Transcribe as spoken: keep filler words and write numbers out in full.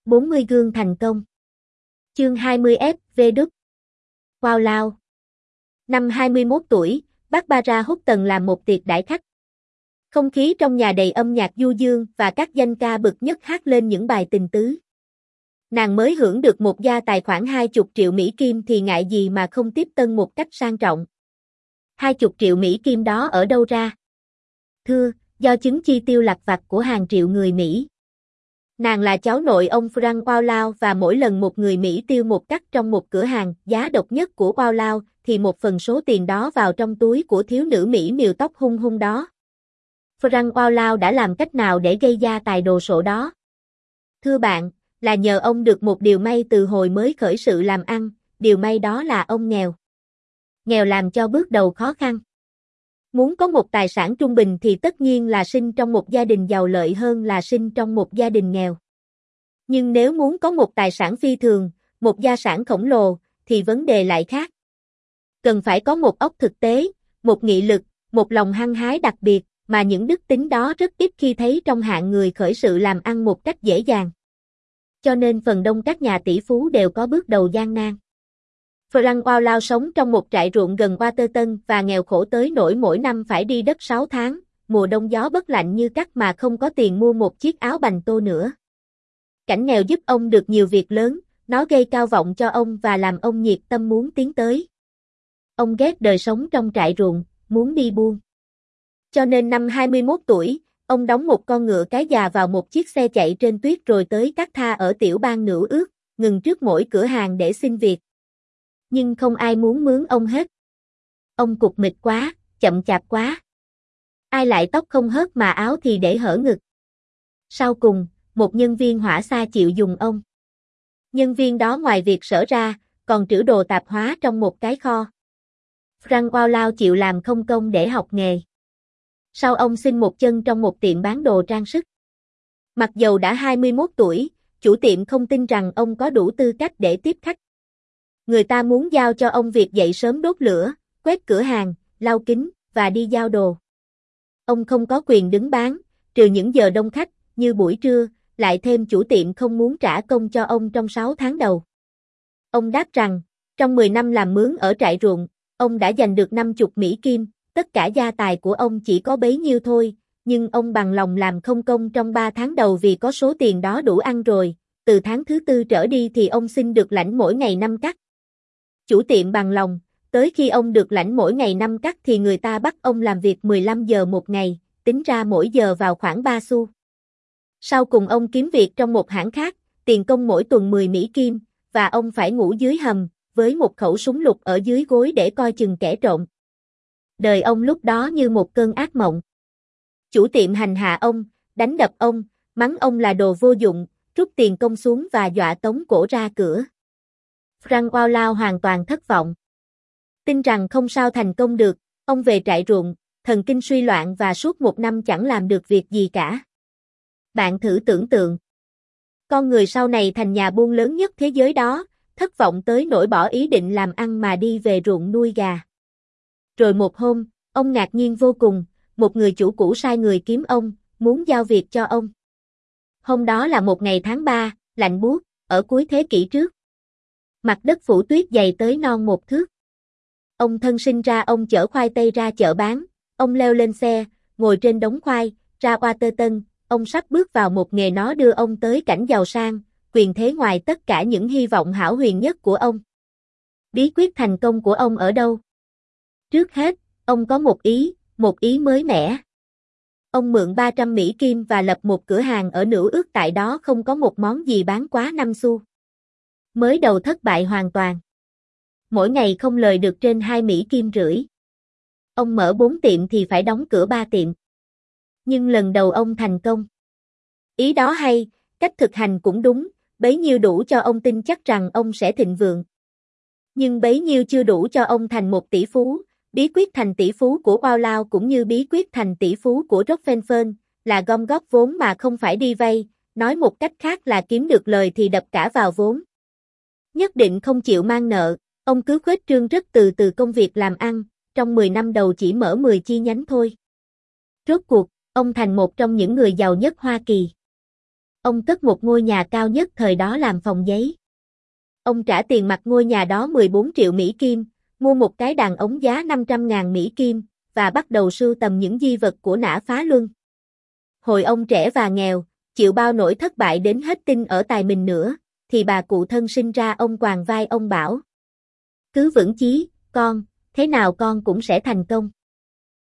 bốn mươi gương thành công. Chương hai mươi ép vê đút. Wow Lao. Năm hai mươi mốt tuổi, Barbara Houghton làm một tiệc đãi khách. Không khí trong nhà đầy âm nhạc du dương và các danh ca bậc nhất hát lên những bài tình tứ. Nàng mới hưởng được một gia tài khoảng hai mươi triệu Mỹ Kim thì ngại gì mà không tiếp tân một cách sang trọng. hai mươi triệu Mỹ Kim đó ở đâu ra? Thưa, do chứng chi tiêu lặt vặt của hàng triệu người Mỹ. Nàng là cháu nội ông Frank Wow Lao và mỗi lần một người Mỹ tiêu một cắt trong một cửa hàng giá độc nhất của Wow Lao thì một phần số tiền đó vào trong túi của thiếu nữ Mỹ mìu tóc hung hung đó. Frank Wow Lao đã làm cách nào để gây gia tài đồ sộ đó? Thưa bạn, là nhờ ông được một điều may từ hồi mới khởi sự làm ăn, điều may đó là ông nghèo. Nghèo làm cho bước đầu khó khăn. Muốn có một tài sản trung bình thì tất nhiên là sinh trong một gia đình giàu lợi hơn là sinh trong một gia đình nghèo. Nhưng nếu muốn có một tài sản phi thường, một gia sản khổng lồ, thì vấn đề lại khác. Cần phải có một óc thực tế, một nghị lực, một lòng hăng hái đặc biệt, mà những đức tính đó rất ít khi thấy trong hạng người khởi sự làm ăn một cách dễ dàng. Cho nên phần đông các nhà tỷ phú đều có bước đầu gian nan. Frank Wow Lao sống trong một trại ruộng gần Waterton và nghèo khổ tới nỗi mỗi năm phải đi đất sáu tháng, mùa đông gió bất lạnh như cắt mà không có tiền mua một chiếc áo bành tô nữa. Cảnh nghèo giúp ông được nhiều việc lớn, nó gây cao vọng cho ông và làm ông nhiệt tâm muốn tiến tới. Ông ghét đời sống trong trại ruộng, muốn đi buôn. Cho nên năm hai mươi mốt tuổi, ông đóng một con ngựa cái già vào một chiếc xe chạy trên tuyết rồi tới các tha ở tiểu bang Nữ Ước, ngừng trước mỗi cửa hàng để xin việc. Nhưng không ai muốn mướn ông hết. Ông cục mịch quá, chậm chạp quá. Ai lại tóc không hớt mà áo thì để hở ngực. Sau cùng, một nhân viên hỏa xa chịu dùng ông. Nhân viên đó ngoài việc sở ra, còn trữ đồ tạp hóa trong một cái kho. Frank Wow Lao chịu làm không công để học nghề. Sau ông xin một chân trong một tiệm bán đồ trang sức. Mặc dầu đã hai mươi mốt tuổi, chủ tiệm không tin rằng ông có đủ tư cách để tiếp khách. Người ta muốn giao cho ông việc dậy sớm đốt lửa, quét cửa hàng, lau kính, và đi giao đồ. Ông không có quyền đứng bán, trừ những giờ đông khách, như buổi trưa, lại thêm chủ tiệm không muốn trả công cho ông trong sáu tháng đầu. Ông đáp rằng, trong mười năm làm mướn ở trại ruộng, ông đã giành được năm mươi Mỹ Kim, tất cả gia tài của ông chỉ có bấy nhiêu thôi, nhưng ông bằng lòng làm không công trong ba tháng đầu vì có số tiền đó đủ ăn rồi, từ tháng thứ tư trở đi thì ông xin được lãnh mỗi ngày năm cắt. Chủ tiệm bằng lòng, tới khi ông được lãnh mỗi ngày năm cắt thì người ta bắt ông làm việc mười lăm giờ một ngày, tính ra mỗi giờ vào khoảng ba xu. Sau cùng ông kiếm việc trong một hãng khác, tiền công mỗi tuần mười Mỹ Kim, và ông phải ngủ dưới hầm, với một khẩu súng lục ở dưới gối để coi chừng kẻ trộm. Đời ông lúc đó như một cơn ác mộng. Chủ tiệm hành hạ ông, đánh đập ông, mắng ông là đồ vô dụng, rút tiền công xuống và dọa tống cổ ra cửa. Frank Wow Lao hoàn toàn thất vọng. Tin rằng không sao thành công được, ông về trại ruộng, thần kinh suy loạn và suốt một năm chẳng làm được việc gì cả. Bạn thử tưởng tượng. Con người sau này thành nhà buôn lớn nhất thế giới đó, thất vọng tới nỗi bỏ ý định làm ăn mà đi về ruộng nuôi gà. Rồi một hôm, ông ngạc nhiên vô cùng, một người chủ cũ sai người kiếm ông, muốn giao việc cho ông. Hôm đó là một ngày tháng ba, lạnh buốt, ở cuối thế kỷ trước. Mặt đất phủ tuyết dày tới non một thước. Ông thân sinh ra ông chở khoai tây ra chợ bán, ông leo lên xe, ngồi trên đống khoai, ra Waterton, ông sắp bước vào một nghề nó đưa ông tới cảnh giàu sang, quyền thế ngoài tất cả những hy vọng hão huyền nhất của ông. Bí quyết thành công của ông ở đâu? Trước hết, ông có một ý, một ý mới mẻ. Ông mượn ba trăm Mỹ Kim và lập một cửa hàng ở Nữ Ước, tại đó không có một món gì bán quá năm xu. Mới đầu thất bại hoàn toàn. Mỗi ngày không lời được trên hai Mỹ Kim rưỡi. Ông mở bốn tiệm thì phải đóng cửa ba tiệm. Nhưng lần đầu ông thành công. Ý đó hay, cách thực hành cũng đúng, bấy nhiêu đủ cho ông tin chắc rằng ông sẽ thịnh vượng. Nhưng bấy nhiêu chưa đủ cho ông thành một tỷ phú. Bí quyết thành tỷ phú của Wow Lao cũng như bí quyết thành tỷ phú của Rockefeller là gom góp vốn mà không phải đi vay, nói một cách khác là kiếm được lời thì đập cả vào vốn. Nhất định không chịu mang nợ, ông cứ khuếch trương rất từ từ công việc làm ăn, trong mười năm đầu chỉ mở mười chi nhánh thôi. Rốt cuộc, ông thành một trong những người giàu nhất Hoa Kỳ. Ông cất một ngôi nhà cao nhất thời đó làm phòng giấy. Ông trả tiền mặt ngôi nhà đó mười bốn triệu Mỹ Kim, mua một cái đàn ống giá năm trăm ngàn Mỹ Kim, và bắt đầu sưu tầm những di vật của Nã Phá Luân. Hồi ông trẻ và nghèo, chịu bao nỗi thất bại đến hết tin ở tài mình nữa, thì bà cụ thân sinh ra ông quàng vai ông bảo: cứ vững chí, con, thế nào con cũng sẽ thành công.